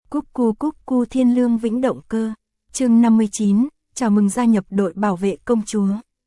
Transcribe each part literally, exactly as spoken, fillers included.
Cúc cu cúc cu thiên lương vĩnh động cơ. Chương năm mươi chín, chào mừng gia nhập đội bảo vệ công chúa.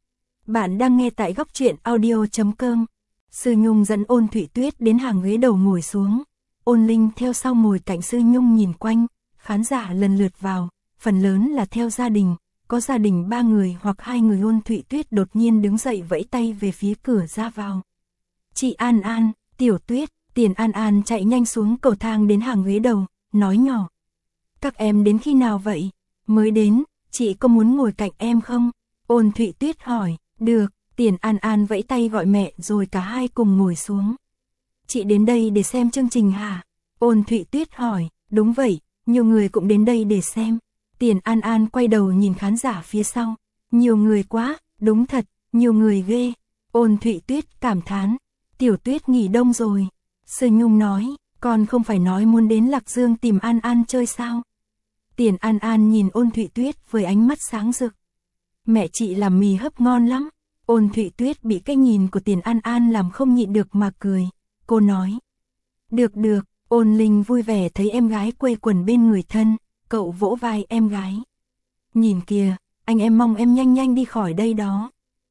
Bạn đang nghe tại góc truyện audio chấm com. Sư Nhung dẫn Ôn Thụy Tuyết đến hàng ghế đầu ngồi xuống. Ôn Linh theo sau ngồi cạnh Sư Nhung nhìn quanh, khán giả lần lượt vào, phần lớn là theo gia đình, có gia đình ba người hoặc hai người. Ôn Thụy Tuyết đột nhiên đứng dậy vẫy tay về phía cửa ra vào. Chị An An, Tiểu Tuyết. Tiền An An chạy nhanh xuống cầu thang đến hàng ghế đầu, nói nhỏ. Các em đến khi nào vậy? Mới đến, chị có muốn ngồi cạnh em không? Ôn Thụy Tuyết hỏi. Được, Tiền An An vẫy tay gọi mẹ rồi cả hai cùng ngồi xuống. Chị đến đây để xem chương trình hả? Ôn Thụy Tuyết hỏi. Đúng vậy, nhiều người cũng đến đây để xem. Tiền An An quay đầu nhìn khán giả phía sau. Nhiều người quá, đúng thật, nhiều người ghê. Ôn Thụy Tuyết cảm thán. Tiểu Tuyết nghỉ đông rồi. Sư Nhung nói, con không phải nói muốn đến Lạc Dương tìm An An chơi sao? Tiền An An nhìn Ôn Thụy Tuyết với ánh mắt sáng rực. Mẹ chị làm mì hấp ngon lắm. Ôn Thụy Tuyết bị cái nhìn của Tiền An An làm không nhịn được mà cười. Cô nói. Được được, Ôn Linh vui vẻ thấy em gái quây quần bên người thân, cậu vỗ vai em gái. Nhìn kìa, anh em mong em nhanh nhanh đi khỏi đây đó.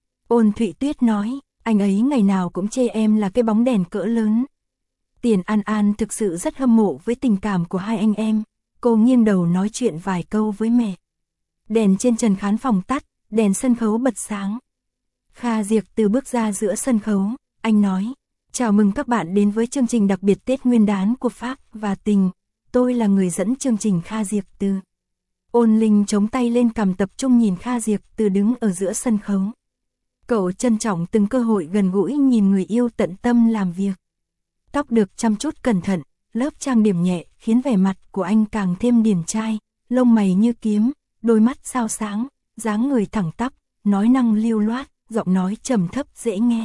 Ôn Thụy Tuyết nói, anh ấy ngày nào cũng chê em là cái bóng đèn cỡ lớn. Tiền An An thực sự rất hâm mộ với tình cảm của hai anh em, cô nghiêng đầu nói chuyện vài câu với mẹ. Đèn trên trần khán phòng tắt, đèn sân khấu bật sáng. Kha Diệp Từ bước ra giữa sân khấu, anh nói, chào mừng các bạn đến với chương trình đặc biệt Tết Nguyên đán của Pháp và Tình, tôi là người dẫn chương trình Kha Diệp Từ. Ôn Linh chống tay lên cằm tập trung nhìn Kha Diệp Từ đứng ở giữa sân khấu. Cậu trân trọng từng cơ hội gần gũi nhìn người yêu tận tâm làm việc. Tóc được chăm chút cẩn thận, lớp trang điểm nhẹ khiến vẻ mặt của anh càng thêm điển trai, lông mày như kiếm, đôi mắt sao sáng, dáng người thẳng tắp, nói năng lưu loát, giọng nói trầm thấp dễ nghe.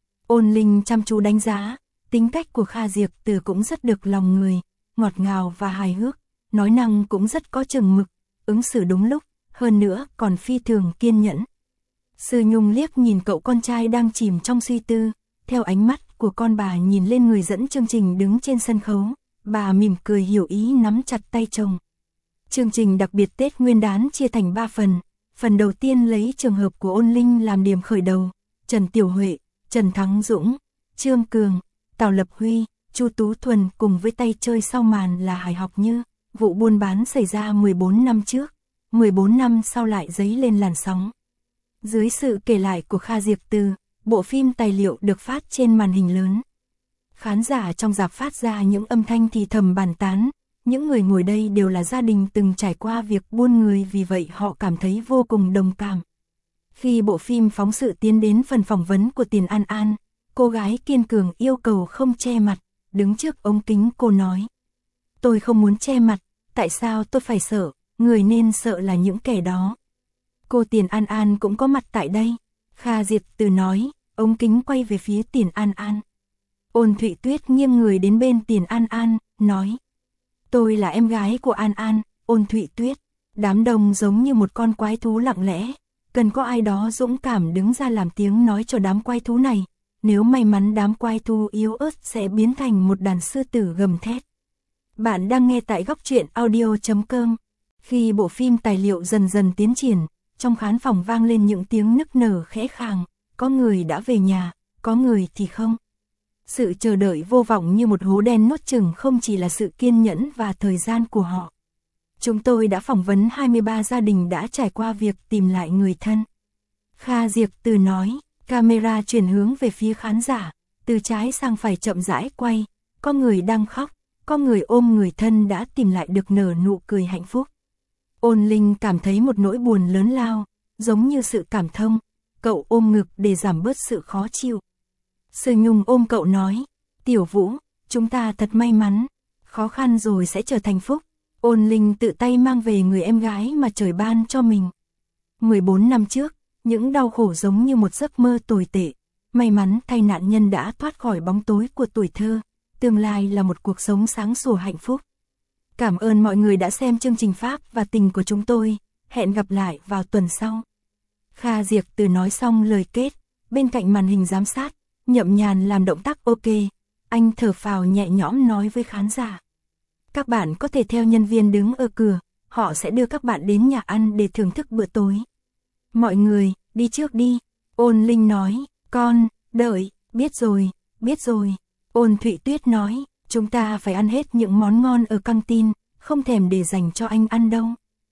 Ôn Linh chăm chú đánh giá, tính cách của Kha Diệp Từ cũng rất được lòng người, ngọt ngào và hài hước, nói năng cũng rất có chừng mực, ứng xử đúng lúc, hơn nữa còn phi thường kiên nhẫn. Sư Nhung liếc nhìn cậu con trai đang chìm trong suy tư, theo ánh mắt của con bà nhìn lên người dẫn chương trình đứng trên sân khấu, bà mỉm cười hiểu ý nắm chặt tay chồng. Chương trình đặc biệt Tết Nguyên đán chia thành ba phần, phần đầu tiên lấy trường hợp của Ôn Linh làm điểm khởi đầu, Trần Tiểu Huệ, Trần Thắng Dũng, Trương Cường, Tào Lập Huy, Chu Tú Thuần cùng với tay chơi sau màn là Hải Học Như, vụ buôn bán xảy ra mười bốn năm trước, mười bốn năm sau lại dấy lên làn sóng. Dưới sự kể lại của Kha Diệp Từ, bộ phim tài liệu được phát trên màn hình lớn. Khán giả trong rạp phát ra những âm thanh thì thầm bàn tán, những người ngồi đây đều là gia đình từng trải qua việc buôn người vì vậy họ cảm thấy vô cùng đồng cảm. Khi bộ phim phóng sự tiến đến phần phỏng vấn của Tiền An An, cô gái kiên cường yêu cầu không che mặt, đứng trước ống kính cô nói. Tôi không muốn che mặt, tại sao tôi phải sợ, người nên sợ là những kẻ đó. Cô Tiền An An cũng có mặt tại đây. Kha Diệp Từ nói, ống kính quay về phía Tiền An An. Ôn Thụy Tuyết nghiêng người đến bên Tiền An An, nói. Tôi là em gái của An An, Ôn Thụy Tuyết. Đám đông giống như một con quái thú lặng lẽ, cần có ai đó dũng cảm đứng ra làm tiếng nói cho đám quái thú này. Nếu may mắn đám quái thú yếu ớt sẽ biến thành một đàn sư tử gầm thét. Bạn đang nghe tại góc truyện audio chấm com. Khi bộ phim tài liệu dần dần tiến triển, trong khán phòng vang lên những tiếng nức nở khẽ khàng, có người đã về nhà, có người thì không. Sự chờ đợi vô vọng như một hố đen nuốt chửng không chỉ là sự kiên nhẫn và thời gian của họ. Chúng tôi đã phỏng vấn hai mươi ba gia đình đã trải qua việc tìm lại người thân. Kha Diệp Từ nói, camera chuyển hướng về phía khán giả, từ trái sang phải chậm rãi quay, có người đang khóc, có người ôm người thân đã tìm lại được nở nụ cười hạnh phúc. Ôn Linh cảm thấy một nỗi buồn lớn lao, giống như sự cảm thông, cậu ôm ngực để giảm bớt sự khó chịu. Sư Nhung ôm cậu nói, Tiểu Vũ, chúng ta thật may mắn, khó khăn rồi sẽ trở thành phúc. Ôn Linh tự tay mang về người em gái mà trời ban cho mình. mười bốn năm trước, những đau khổ giống như một giấc mơ tồi tệ, may mắn thay nạn nhân đã thoát khỏi bóng tối của tuổi thơ, tương lai là một cuộc sống sáng sủa hạnh phúc. Cảm ơn mọi người đã xem chương trình Pháp và Tình của chúng tôi, hẹn gặp lại vào tuần sau. Kha Diệp Từ nói xong lời kết, bên cạnh màn hình giám sát, Nhậm Nhàn làm động tác ok, anh thở phào nhẹ nhõm nói với khán giả. Các bạn có thể theo nhân viên đứng ở cửa, họ sẽ đưa các bạn đến nhà ăn để thưởng thức bữa tối. Mọi người, đi trước đi. Ôn Linh nói, con, đợi, biết rồi, biết rồi. Ôn Thụy Tuyết nói, chúng ta phải ăn hết những món ngon ở căng tin, không thèm để dành cho anh ăn đâu.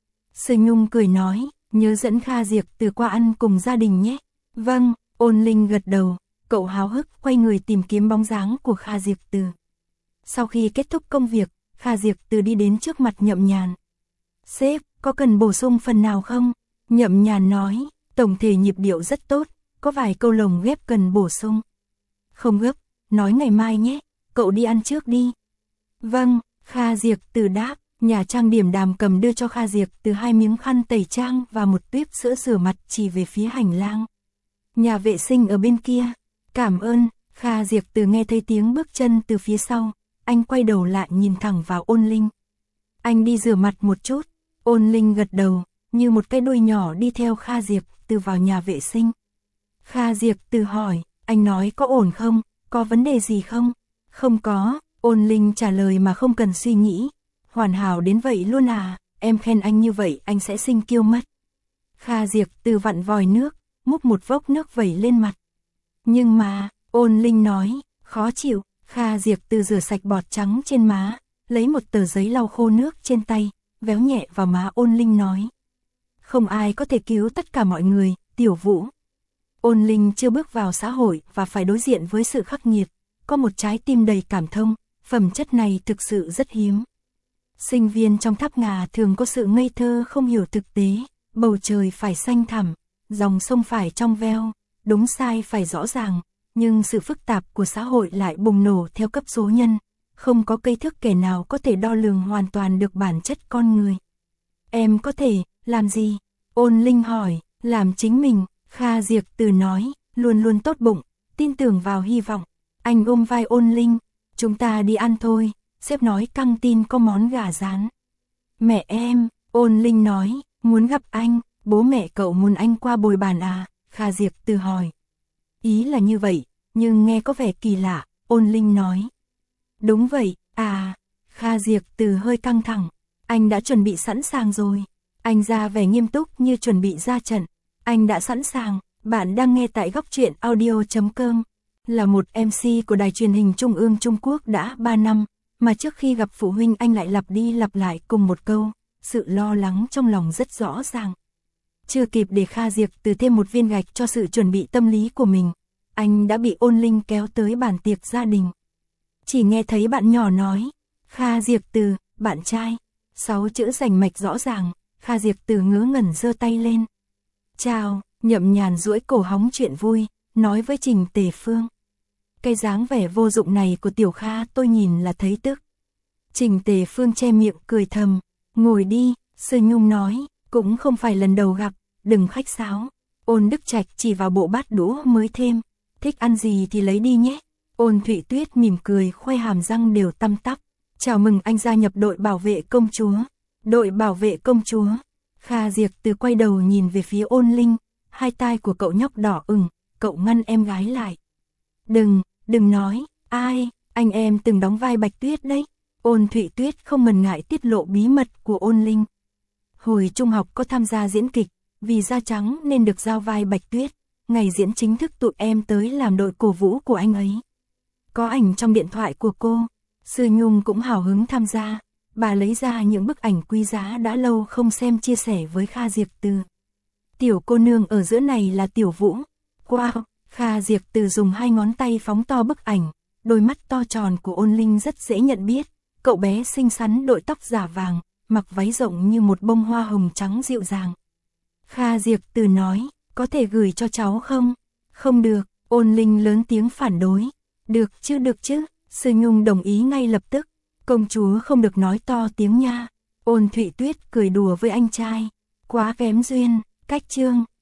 Sư Nhung cười nói, nhớ dẫn Kha Diệp Từ qua ăn cùng gia đình nhé. Vâng, Ôn Linh gật đầu, cậu háo hức quay người tìm kiếm bóng dáng của Kha Diệp Từ. Sau khi kết thúc công việc, Kha Diệp Từ đi đến trước mặt Nhậm Nhàn. Sếp, có cần bổ sung phần nào không? Nhậm Nhàn nói, tổng thể nhịp điệu rất tốt, có vài câu lồng ghép cần bổ sung. Không gấp, nói ngày mai nhé, cậu đi ăn trước đi. Vâng, Kha Diệp Từ đáp, nhà trang điểm Đàm Cầm đưa cho Kha Diệp Từ hai miếng khăn tẩy trang và một tuýp sữa rửa mặt chỉ về phía hành lang. Nhà vệ sinh ở bên kia. Cảm ơn. Kha Diệp Từ nghe thấy tiếng bước chân từ phía sau, anh quay đầu lại nhìn thẳng vào Ôn Linh. Anh đi rửa mặt một chút. Ôn Linh gật đầu, như một cái đuôi nhỏ đi theo Kha Diệp Từ vào nhà vệ sinh. Kha Diệp Từ hỏi, anh nói có ổn không, có vấn đề gì không? Không có, Ôn Linh trả lời mà không cần suy nghĩ. Hoàn hảo đến vậy luôn à, em khen anh như vậy anh sẽ sinh kiêu mất. Kha Diệp Từ vặn vòi nước, múc một vốc nước vẩy lên mặt. Nhưng mà, Ôn Linh nói, khó chịu. Kha Diệp Từ rửa sạch bọt trắng trên má, lấy một tờ giấy lau khô nước trên tay, véo nhẹ vào má Ôn Linh nói. Không ai có thể cứu tất cả mọi người, Tiểu Vũ. Ôn Linh chưa bước vào xã hội và phải đối diện với sự khắc nghiệt, có một trái tim đầy cảm thông, phẩm chất này thực sự rất hiếm. Sinh viên trong tháp ngà thường có sự ngây thơ không hiểu thực tế, bầu trời phải xanh thẳm, dòng sông phải trong veo, đúng sai phải rõ ràng, nhưng sự phức tạp của xã hội lại bùng nổ theo cấp số nhân, không có cây thước kẻ nào có thể đo lường hoàn toàn được bản chất con người. Em có thể, làm gì? Ôn Linh hỏi, làm chính mình. Kha Diệp Từ nói, luôn luôn tốt bụng, tin tưởng vào hy vọng. Anh ôm vai Ôn Linh, chúng ta đi ăn thôi, sếp nói căng tin có món gà rán. Mẹ em, Ôn Linh nói, muốn gặp anh, bố mẹ cậu muốn anh qua bồi bàn à? Kha Diệp Từ hỏi. Ý là như vậy, nhưng nghe có vẻ kỳ lạ, Ôn Linh nói. Đúng vậy, à, Kha Diệp Từ hơi căng thẳng, anh đã chuẩn bị sẵn sàng rồi. Anh ra vẻ nghiêm túc như chuẩn bị ra trận. Anh đã sẵn sàng. Bạn đang nghe tại góc truyện audio chấm com. Là một em xê của đài truyền hình Trung ương Trung Quốc đã ba năm, mà trước khi gặp phụ huynh anh lại lặp đi lặp lại cùng một câu, sự lo lắng trong lòng rất rõ ràng. Chưa kịp để Kha Diệp Từ thêm một viên gạch cho sự chuẩn bị tâm lý của mình, anh đã bị Ôn Linh kéo tới bàn tiệc gia đình. Chỉ nghe thấy bạn nhỏ nói, Kha Diệp Từ, bạn trai. Sáu chữ rành mạch rõ ràng, Kha Diệp Từ ngớ ngẩn giơ tay lên. Chào, Nhậm Nhàn duỗi cổ hóng chuyện vui, nói với Trình Tề Phương. Cái dáng vẻ vô dụng này của Tiểu Kha tôi nhìn là thấy tức. Trình Tề Phương che miệng cười thầm, ngồi đi, Sư Nhung nói, cũng không phải lần đầu gặp, đừng khách sáo. Ôn Đức Trạch chỉ vào bộ bát đũa mới thêm, thích ăn gì thì lấy đi nhé. Ôn Thụy Tuyết mỉm cười khoe hàm răng đều tăm tắp, chào mừng anh gia nhập đội bảo vệ công chúa. Đội bảo vệ công chúa. Kha Diệp Từ quay đầu nhìn về phía Ôn Linh, hai tai của cậu nhóc đỏ ửng, cậu ngăn em gái lại. Đừng, đừng nói, ai, anh em từng đóng vai Bạch Tuyết đấy. Ôn Thụy Tuyết không ngần ngại tiết lộ bí mật của Ôn Linh. Hồi trung học có tham gia diễn kịch, vì da trắng nên được giao vai Bạch Tuyết, ngày diễn chính thức tụi em tới làm đội cổ vũ của anh ấy. Có ảnh trong điện thoại của cô, Sư Nhung cũng hào hứng tham gia. Bà lấy ra những bức ảnh quý giá đã lâu không xem chia sẻ với Kha Diệp Từ. Tiểu cô nương ở giữa này là Tiểu Vũ. Wow, Kha Diệp Từ dùng hai ngón tay phóng to bức ảnh, đôi mắt to tròn của Ôn Linh rất dễ nhận biết. Cậu bé xinh xắn đội tóc giả vàng, mặc váy rộng như một bông hoa hồng trắng dịu dàng. Kha Diệp Từ nói, có thể gửi cho cháu không? Không được, Ôn Linh lớn tiếng phản đối. Được chứ được chứ, Sư Nhung đồng ý ngay lập tức. Công chúa không được nói to tiếng nha. Ôn Thụy Tuyết cười đùa với anh trai. Quá kém duyên, cách chương.